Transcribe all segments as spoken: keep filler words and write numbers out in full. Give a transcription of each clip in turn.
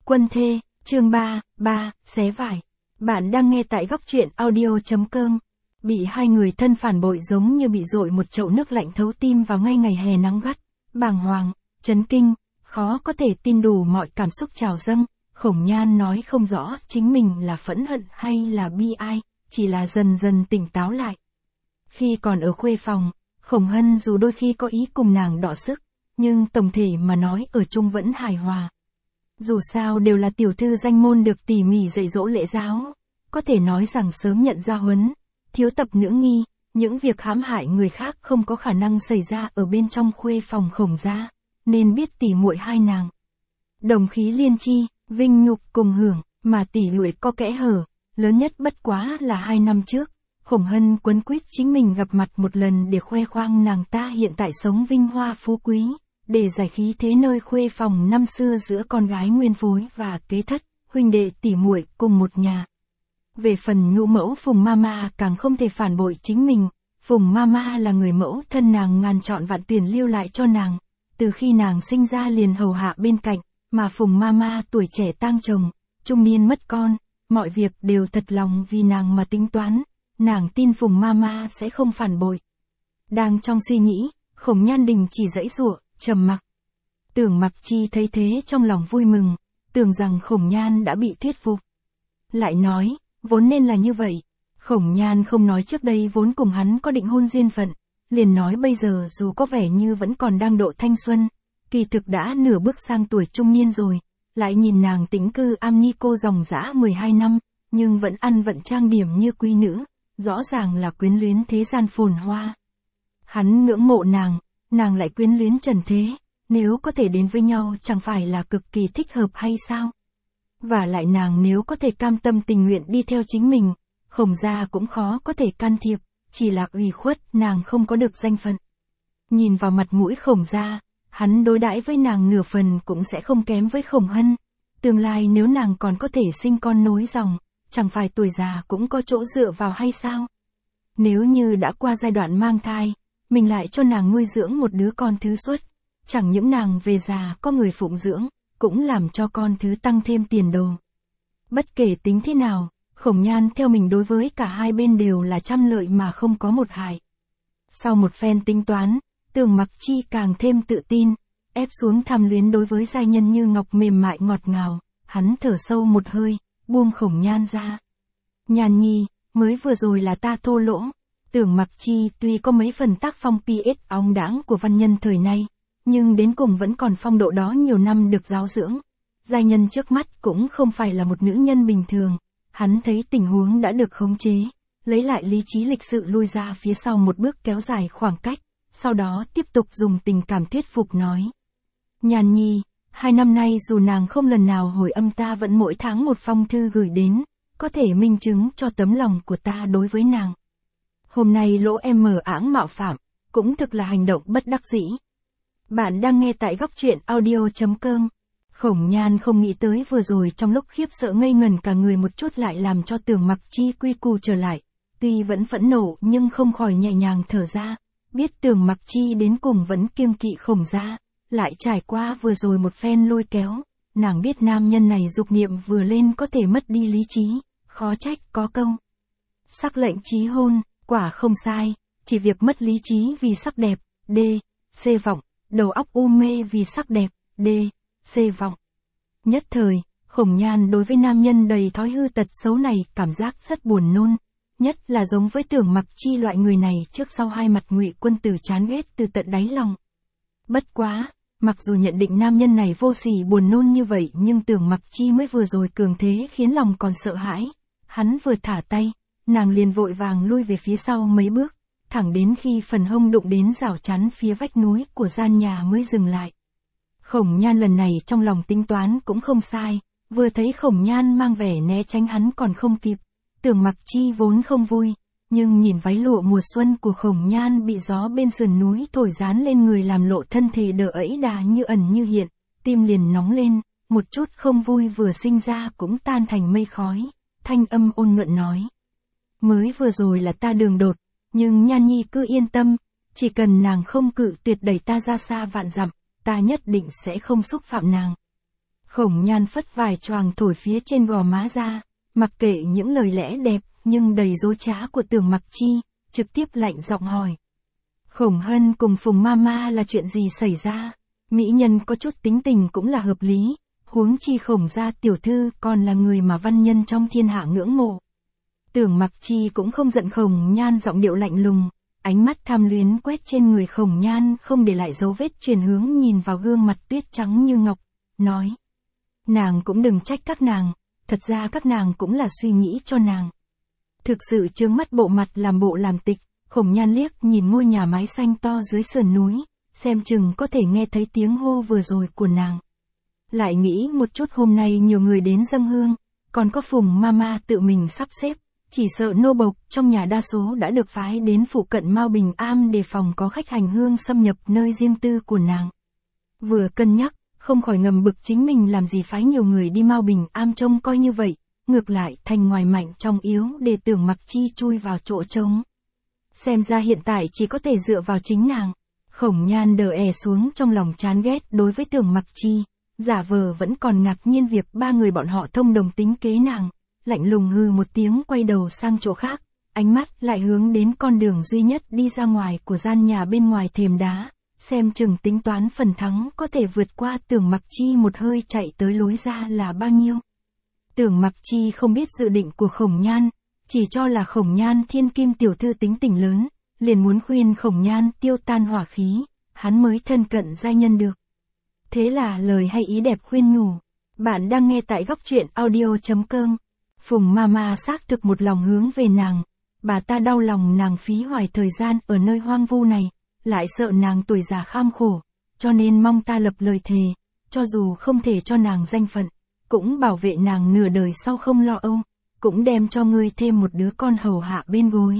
Quân thê, chương ba, ba, xé vải. Bạn đang nghe tại góc truyện audio.com. Bị hai người thân phản bội giống như bị dội một chậu nước lạnh thấu tim vào ngay ngày hè nắng gắt, bàng hoàng, chấn kinh, khó có thể tin đủ mọi cảm xúc trào dâng. Khổng Nhan nói không rõ chính mình là phẫn hận hay là bi ai, chỉ là dần dần tỉnh táo lại. Khi còn ở khuê phòng, Khổng Hân dù đôi khi có ý cùng nàng đọ sức, nhưng tổng thể mà nói ở chung vẫn hài hòa. Dù sao đều là tiểu thư danh môn được tỉ mỉ dạy dỗ lễ giáo, có thể nói rằng sớm nhận ra huấn, thiếu tập nữ nghi, những việc hãm hại người khác không có khả năng xảy ra ở bên trong khuê phòng Khổng gia, nên biết tỉ muội hai nàng. Đồng khí liên chi, vinh nhục cùng hưởng, mà tỉ muội có kẽ hở, lớn nhất bất quá là hai năm trước, Khổng Hân quấn quýt chính mình gặp mặt một lần để khoe khoang nàng ta hiện tại sống vinh hoa phú quý, để giải khí thế nơi khuê phòng năm xưa giữa con gái nguyên phối và kế thất, huynh đệ tỉ muội cùng một nhà. Về phần nhũ mẫu Phùng Mama càng không thể phản bội chính mình, Phùng Mama là người mẫu thân nàng ngàn chọn vạn tuyển lưu lại cho nàng, từ khi nàng sinh ra liền hầu hạ bên cạnh, mà Phùng Mama tuổi trẻ tang chồng, trung niên mất con, mọi việc đều thật lòng vì nàng mà tính toán, nàng tin Phùng Mama sẽ không phản bội. Đang trong suy nghĩ, Khổng Nhan Đình chỉ giãy giụa, trầm mặc. Tưởng Mặc Chi thấy thế trong lòng vui mừng, tưởng rằng Khổng Nhan đã bị thuyết phục. Lại nói, vốn nên là như vậy, Khổng Nhan không nói trước đây vốn cùng hắn có định hôn duyên phận, liền nói bây giờ dù có vẻ như vẫn còn đang độ thanh xuân, kỳ thực đã nửa bước sang tuổi trung niên rồi, lại nhìn nàng tĩnh cư am ni cô dòng dã mười hai năm, nhưng vẫn ăn vận trang điểm như quý nữ, rõ ràng là quyến luyến thế gian phồn hoa. Hắn ngưỡng mộ nàng, nàng lại quyến luyến trần thế, nếu có thể đến với nhau chẳng phải là cực kỳ thích hợp hay sao? Và lại nàng nếu có thể cam tâm tình nguyện đi theo chính mình, Khổng gia cũng khó có thể can thiệp, chỉ là ủy khuất nàng không có được danh phận. Nhìn vào mặt mũi Khổng gia, hắn đối đãi với nàng nửa phần cũng sẽ không kém với Khổng Hân. Tương lai nếu nàng còn có thể sinh con nối dòng, chẳng phải tuổi già cũng có chỗ dựa vào hay sao? Nếu như đã qua giai đoạn mang thai, mình lại cho nàng nuôi dưỡng một đứa con thứ xuất, chẳng những nàng về già có người phụng dưỡng, cũng làm cho con thứ tăng thêm tiền đồ. Bất kể tính thế nào, Khổng Nhan theo mình đối với cả hai bên đều là trăm lợi mà không có một hại. Sau một phen tính toán, Tưởng Mặc Chi càng thêm tự tin, ép xuống tham luyến đối với giai nhân như ngọc mềm mại ngọt ngào, hắn thở sâu một hơi, buông Khổng Nhan ra. Nhan nhi, mới vừa rồi là ta thô lỗ. Tưởng Mặc Chi tuy có mấy phần tác phong pi ét óng đãng của văn nhân thời nay, nhưng đến cùng vẫn còn phong độ đó nhiều năm được giáo dưỡng. Giai nhân trước mắt cũng không phải là một nữ nhân bình thường, hắn thấy tình huống đã được khống chế, lấy lại lý trí lịch sự lui ra phía sau một bước kéo dài khoảng cách, sau đó tiếp tục dùng tình cảm thuyết phục nói. Nhan nhi, hai năm nay dù nàng không lần nào hồi âm ta vẫn mỗi tháng một phong thư gửi đến, có thể minh chứng cho tấm lòng của ta đối với nàng. Hôm nay lỗ em mờ áng mạo phạm, cũng thực là hành động bất đắc dĩ. Bạn đang nghe tại góc truyện audio.com. Khổng Nhan không nghĩ tới vừa rồi trong lúc khiếp sợ ngây ngần cả người một chút lại làm cho Tưởng Mặc Chi quy củ trở lại. Tuy vẫn phẫn nộ nhưng không khỏi nhẹ nhàng thở ra, biết Tưởng Mặc Chi đến cùng vẫn kiêng kỵ Khổng gia, lại trải qua vừa rồi một phen lôi kéo, nàng biết nam nhân này dục niệm vừa lên có thể mất đi lý trí, khó trách có câu. Sắc lệnh chí hôn, quả không sai, chỉ việc mất lý trí vì sắc đẹp, d. c vọng, đầu óc u mê vì sắc đẹp, d. c vọng. Nhất thời, Khổng Nhan đối với nam nhân đầy thói hư tật xấu này cảm giác rất buồn nôn, nhất là giống với Tưởng Mặc Chi loại người này trước sau hai mặt Ngụy Quân Tử chán ghét từ tận đáy lòng. Bất quá, mặc dù nhận định nam nhân này vô sỉ buồn nôn như vậy nhưng Tưởng Mặc Chi mới vừa rồi cường thế khiến lòng còn sợ hãi, hắn vừa thả tay, nàng liền vội vàng lui về phía sau mấy bước, thẳng đến khi phần hông đụng đến rào chắn phía vách núi của gian nhà mới dừng lại. Khổng Nhan lần này trong lòng tính toán cũng không sai, vừa thấy Khổng Nhan mang vẻ né tránh hắn còn không kịp, Tưởng Mặc Chi vốn không vui, nhưng nhìn váy lụa mùa xuân của Khổng Nhan bị gió bên sườn núi thổi dán lên người làm lộ thân thể đờ ẫy đà như ẩn như hiện, tim liền nóng lên, một chút không vui vừa sinh ra cũng tan thành mây khói, thanh âm ôn nhuận nói. Mới vừa rồi là ta đường đột, nhưng Nhan nhi cứ yên tâm, chỉ cần nàng không cự tuyệt đẩy ta ra xa vạn dặm, ta nhất định sẽ không xúc phạm nàng. Khổng Nhan phất vài choàng thổi phía trên gò má ra, mặc kệ những lời lẽ đẹp nhưng đầy dối trá của Tưởng Mặc Chi, trực tiếp lạnh giọng hỏi. Khổng Hân cùng Phùng Mama là chuyện gì xảy ra? Mỹ nhân có chút tính tình cũng là hợp lý, huống chi Khổng gia tiểu thư còn là người mà văn nhân trong thiên hạ ngưỡng mộ. Tưởng Mặc Chi cũng không giận Khổng Nhan giọng điệu lạnh lùng, ánh mắt tham luyến quét trên người Khổng Nhan không để lại dấu vết, chuyển hướng nhìn vào gương mặt tuyết trắng như ngọc, nói. Nàng cũng đừng trách các nàng, thật ra các nàng cũng là suy nghĩ cho nàng. Thực sự chướng mắt bộ mặt làm bộ làm tịch, Khổng Nhan liếc nhìn ngôi nhà mái xanh to dưới sườn núi, xem chừng có thể nghe thấy tiếng hô vừa rồi của nàng. Lại nghĩ một chút hôm nay nhiều người đến dâng hương, còn có Phùng Mama tự mình sắp xếp, chỉ sợ nô bộc trong nhà đa số đã được phái đến phụ cận Mao Bình Am đề phòng có khách hành hương xâm nhập nơi riêng tư của nàng. Vừa cân nhắc, không khỏi ngầm bực chính mình làm gì phái nhiều người đi Mao Bình Am trông coi như vậy, ngược lại thành ngoài mạnh trong yếu để Tưởng Mặc Chi chui vào chỗ trống. Xem ra hiện tại chỉ có thể dựa vào chính nàng. Khổng Nhan đờ è xuống trong lòng chán ghét đối với Tưởng Mặc Chi, giả vờ vẫn còn ngạc nhiên việc ba người bọn họ thông đồng tính kế nàng, lạnh lùng hừ một tiếng quay đầu sang chỗ khác, ánh mắt lại hướng đến con đường duy nhất đi ra ngoài của gian nhà bên ngoài thềm đá, xem chừng tính toán phần thắng có thể vượt qua Tưởng Mặc Chi một hơi chạy tới lối ra là bao nhiêu. Tưởng Mặc Chi không biết dự định của Khổng Nhan, chỉ cho là Khổng Nhan thiên kim tiểu thư tính tình lớn, liền muốn khuyên Khổng Nhan tiêu tan hỏa khí, hắn mới thân cận giai nhân được. Thế là lời hay ý đẹp khuyên nhủ. Bạn đang nghe tại góc truyện audio chấm com. Phùng Mama xác thực một lòng hướng về nàng, bà ta đau lòng nàng phí hoài thời gian ở nơi hoang vu này, lại sợ nàng tuổi già kham khổ, cho nên mong ta lập lời thề, cho dù không thể cho nàng danh phận, cũng bảo vệ nàng nửa đời sau không lo âu, cũng đem cho ngươi thêm một đứa con hầu hạ bên gối.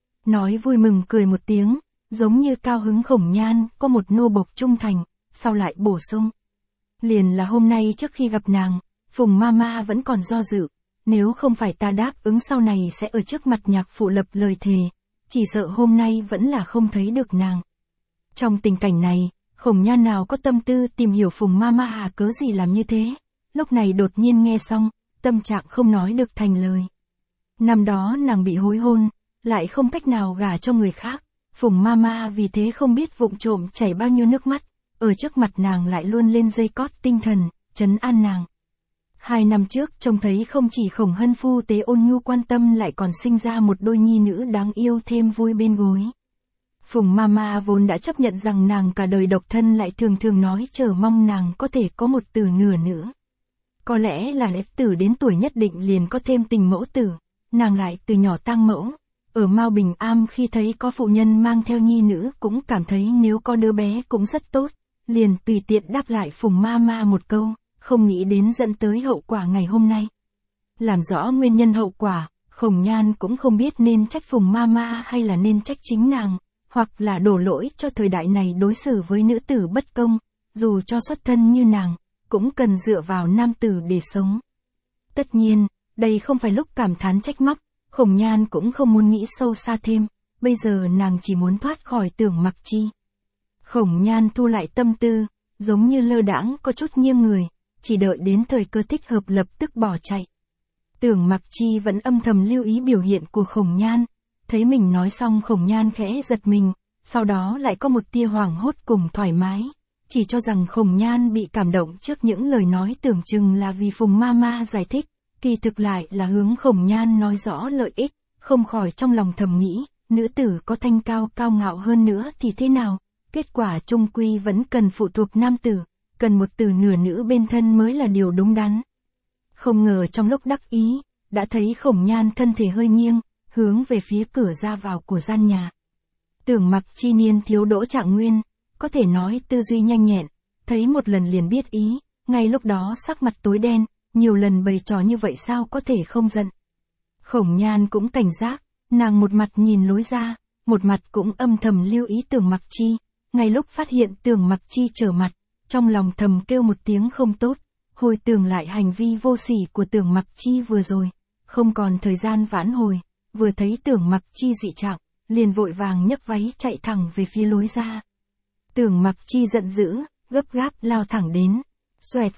Nói vui mừng cười một tiếng, giống như cao hứng Khổng Nhan có một nô bộc trung thành, sau lại bổ sung. Liền là hôm nay trước khi gặp nàng, Phùng Mama vẫn còn do dự, nếu không phải ta đáp ứng sau này sẽ ở trước mặt nhạc phụ lập lời thề, chỉ sợ hôm nay vẫn là không thấy được nàng. Trong tình cảnh này, Khổng Nhan nào có tâm tư tìm hiểu Phùng Mama hà cớ gì làm như thế, lúc này đột nhiên nghe xong, tâm trạng không nói được thành lời. Năm đó nàng bị hối hôn, lại không cách nào gả cho người khác, Phùng Mama vì thế không biết vụng trộm chảy bao nhiêu nước mắt, ở trước mặt nàng lại luôn lên dây cót tinh thần, trấn an nàng. Hai năm trước trông thấy không chỉ Khổng Hân phu tế ôn nhu quan tâm lại còn sinh ra một đôi nhi nữ đáng yêu thêm vui bên gối. Phùng Mama vốn đã chấp nhận rằng nàng cả đời độc thân lại thường thường nói chờ mong nàng có thể có một tử nửa nữa. Có lẽ là lẽ tử đến tuổi nhất định liền có thêm tình mẫu tử, nàng lại từ nhỏ tang mẫu. Ở Mao Bình Am khi thấy có phụ nhân mang theo nhi nữ cũng cảm thấy nếu có đứa bé cũng rất tốt, liền tùy tiện đáp lại Phùng Mama một câu, không nghĩ đến dẫn tới hậu quả ngày hôm nay. Làm rõ nguyên nhân hậu quả, Khổng Nhan cũng không biết nên trách Phùng Mama hay là nên trách chính nàng, hoặc là đổ lỗi cho thời đại này đối xử với nữ tử bất công, dù cho xuất thân như nàng, cũng cần dựa vào nam tử để sống. Tất nhiên, đây không phải lúc cảm thán trách móc, Khổng Nhan cũng không muốn nghĩ sâu xa thêm, bây giờ nàng chỉ muốn thoát khỏi Tưởng Mặc Chi. Khổng Nhan thu lại tâm tư, giống như lơ đãng có chút nghiêng người, chỉ đợi đến thời cơ thích hợp lập tức bỏ chạy. Tưởng Mặc Chi vẫn âm thầm lưu ý biểu hiện của Khổng Nhan, thấy mình nói xong Khổng Nhan khẽ giật mình, sau đó lại có một tia hoảng hốt cùng thoải mái, chỉ cho rằng Khổng Nhan bị cảm động trước những lời nói tưởng chừng là vì Phùng Mama giải thích, kỳ thực lại là hướng Khổng Nhan nói rõ lợi ích, không khỏi trong lòng thầm nghĩ, nữ tử có thanh cao cao ngạo hơn nữa thì thế nào, kết quả chung quy vẫn cần phụ thuộc nam tử, cần một từ nửa nữ bên thân mới là điều đúng đắn. Không ngờ trong lúc đắc ý, đã thấy Khổng Nhan thân thể hơi nghiêng, hướng về phía cửa ra vào của gian nhà. Tưởng Mặc Chi niên thiếu Đỗ Trạng Nguyên, có thể nói tư duy nhanh nhẹn, thấy một lần liền biết ý, ngay lúc đó sắc mặt tối đen, nhiều lần bày trò như vậy sao có thể không giận. Khổng Nhan cũng cảnh giác, nàng một mặt nhìn lối ra, một mặt cũng âm thầm lưu ý Tưởng Mặc Chi, ngay lúc phát hiện Tưởng Mặc Chi trở mặt, trong lòng thầm kêu một tiếng không tốt, hồi tưởng lại hành vi vô sỉ của Tưởng Mặc Chi vừa rồi, không còn thời gian vãn hồi, vừa thấy Tưởng Mặc Chi dị trạng, liền vội vàng nhấc váy chạy thẳng về phía lối ra. Tưởng Mặc Chi giận dữ, gấp gáp lao thẳng đến, xoẹt xẹt,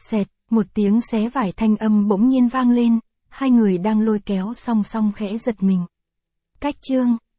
Một tiếng xé vải thanh âm bỗng nhiên vang lên, hai người đang lôi kéo song song khẽ giật mình. Cách chương